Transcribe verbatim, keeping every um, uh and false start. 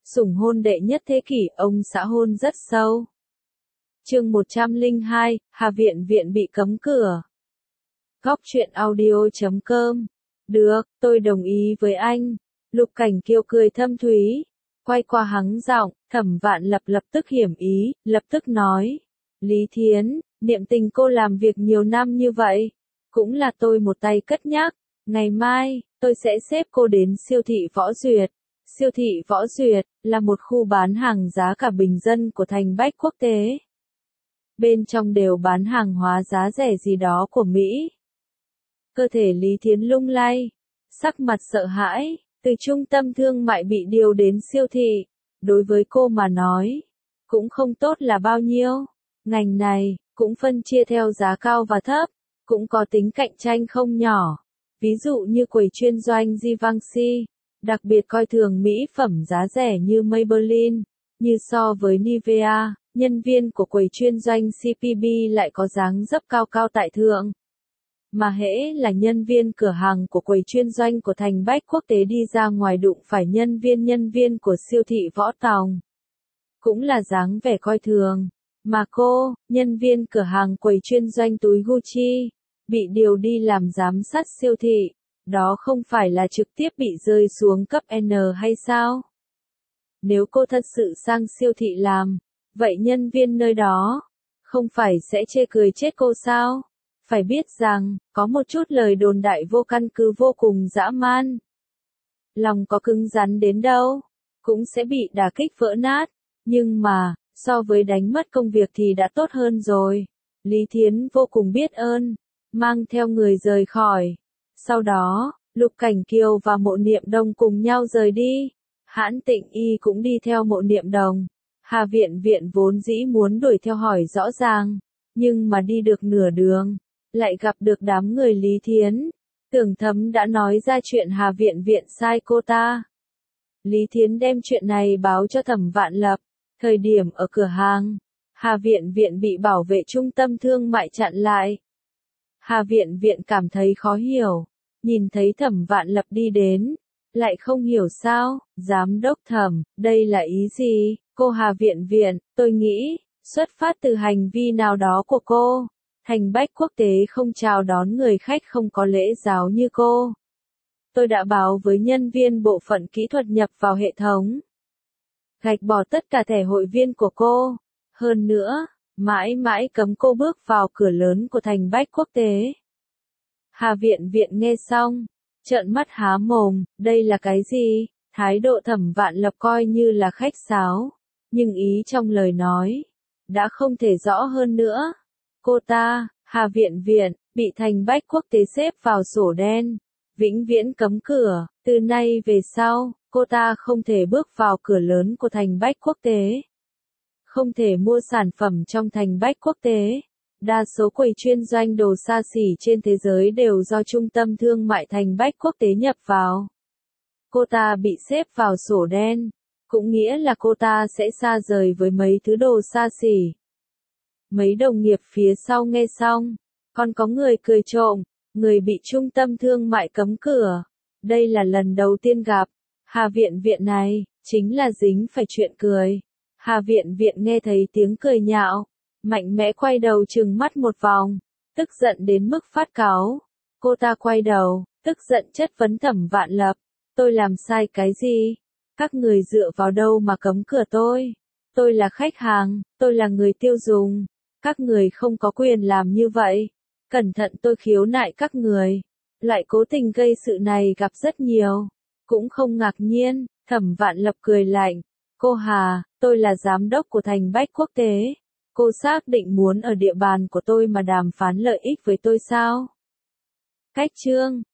Sủng hôn đệ nhất thế kỷ, ông xã hôn rất sâu. Chương một trăm lẻ hai, Hà Viện Viện bị cấm cửa. Góc truyện audio chấm com. Được, tôi đồng ý với anh. Lục Cảnh Kiều cười thâm thúy. Quay qua hắng giọng, Thẩm Vạn Lập lập tức hiểm ý, lập tức nói. Lý Thiến, niệm tình cô làm việc nhiều năm như vậy. Cũng là tôi một tay cất nhắc. Ngày mai, tôi sẽ xếp cô đến siêu thị Võ Duyệt. Siêu thị Võ Duyệt là một khu bán hàng giá cả bình dân của thành Bách Quốc tế. Bên trong đều bán hàng hóa giá rẻ gì đó của Mỹ. Cơ thể Lý Thiến lung lay, sắc mặt sợ hãi, từ trung tâm thương mại bị điều đến siêu thị. Đối với cô mà nói, cũng không tốt là bao nhiêu. Ngành này, cũng phân chia theo giá cao và thấp, cũng có tính cạnh tranh không nhỏ. Ví dụ như quầy chuyên doanh Givenchy, đặc biệt coi thường mỹ phẩm giá rẻ như Maybelline, như so với Nivea, nhân viên của quầy chuyên doanh xê pê bê lại có dáng dấp cao cao tại thượng. Mà hễ là nhân viên cửa hàng của quầy chuyên doanh của thành Bách Quốc tế đi ra ngoài đụng phải nhân viên nhân viên của siêu thị Võ Tòng. Cũng là dáng vẻ coi thường. Mà cô, nhân viên cửa hàng quầy chuyên doanh túi Gucci, bị điều đi làm giám sát siêu thị, đó không phải là trực tiếp bị rơi xuống cấp N hay sao? Nếu cô thật sự sang siêu thị làm, vậy nhân viên nơi đó, không phải sẽ chê cười chết cô sao? Phải biết rằng, có một chút lời đồn đại vô căn cứ vô cùng dã man. Lòng có cứng rắn đến đâu, cũng sẽ bị đả kích vỡ nát. Nhưng mà, so với đánh mất công việc thì đã tốt hơn rồi. Lý Thiến vô cùng biết ơn, mang theo người rời khỏi. Sau đó, Lục Cảnh Kiều và Mộ Niệm Đồng cùng nhau rời đi. Hãn Tịnh Y cũng đi theo Mộ Niệm Đồng. Hà Viện Viện vốn dĩ muốn đuổi theo hỏi rõ ràng, nhưng mà đi được nửa đường, lại gặp được đám người Lý Thiến. Tưởng Thấm đã nói ra chuyện Hà Viện Viện sai cô ta. Lý Thiến đem chuyện này báo cho Thẩm Vạn Lập. Thời điểm ở cửa hàng, Hà Viện Viện bị bảo vệ trung tâm thương mại chặn lại. Hà Viện Viện cảm thấy khó hiểu, nhìn thấy Thẩm Vạn Lập đi đến, lại không hiểu sao. Giám đốc Thẩm, đây là ý gì? Cô Hà Viện Viện, tôi nghĩ, xuất phát từ hành vi nào đó của cô, thành Bách Quốc tế không chào đón người khách không có lễ giáo như cô. Tôi đã báo với nhân viên bộ phận kỹ thuật nhập vào hệ thống, gạch bỏ tất cả thẻ hội viên của cô. Hơn nữa, mãi mãi cấm cô bước vào cửa lớn của thành Bách Quốc tế. Hà Viện Viện nghe xong, trợn mắt há mồm, đây là cái gì? Thái độ Thẩm Vạn Lập coi như là khách sáo, nhưng ý trong lời nói, đã không thể rõ hơn nữa. Cô ta, Hà Viện Viện, bị thành Bách Quốc tế xếp vào sổ đen, vĩnh viễn cấm cửa, từ nay về sau, cô ta không thể bước vào cửa lớn của thành Bách Quốc tế. Không thể mua sản phẩm trong thành Bách Quốc tế. Đa số quầy chuyên doanh đồ xa xỉ trên thế giới đều do trung tâm thương mại thành Bách Quốc tế nhập vào. Cô ta bị xếp vào sổ đen, cũng nghĩa là cô ta sẽ xa rời với mấy thứ đồ xa xỉ. Mấy đồng nghiệp phía sau nghe xong, còn có người cười trộm, người bị trung tâm thương mại cấm cửa. Đây là lần đầu tiên gặp. Hà Viện Viện này, chính là dính phải chuyện cười. Hà Viện Viện nghe thấy tiếng cười nhạo, mạnh mẽ quay đầu trừng mắt một vòng, tức giận đến mức phát cáu. Cô ta quay đầu, tức giận chất vấn Thẩm Vạn Lập, tôi làm sai cái gì? Các người dựa vào đâu mà cấm cửa tôi? Tôi là khách hàng, tôi là người tiêu dùng, các người không có quyền làm như vậy. Cẩn thận tôi khiếu nại các người. Lại cố tình gây sự này gặp rất nhiều, cũng không ngạc nhiên. Thẩm Vạn Lập cười lạnh, cô Hà, tôi là giám đốc của thành Bách Quốc tế. Cô xác định muốn ở địa bàn của tôi mà đàm phán lợi ích với tôi sao? Cách chương